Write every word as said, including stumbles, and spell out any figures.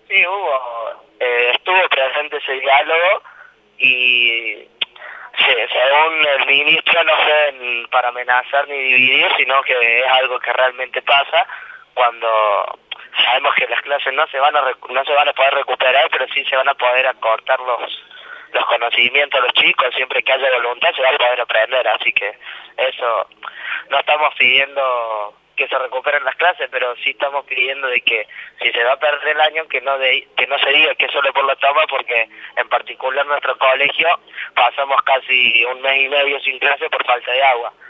Sí, hubo, eh, estuvo presente ese diálogo y se- según el ministro no fue en- para amenazar ni dividir, sino que es algo que realmente pasa cuando sabemos que las clases no se van a recu- no se van a poder recuperar, pero sí se van a poder acortar los los conocimientos a los chicos, siempre que haya voluntad se va a poder aprender, así que eso, no estamos pidiendo que se recuperen las clases, pero sí estamos pidiendo de que si se va a perder el año, que no de, que no se diga que es solo por la toma, porque en particular nuestro colegio pasamos casi un mes y medio sin clase por falta de agua.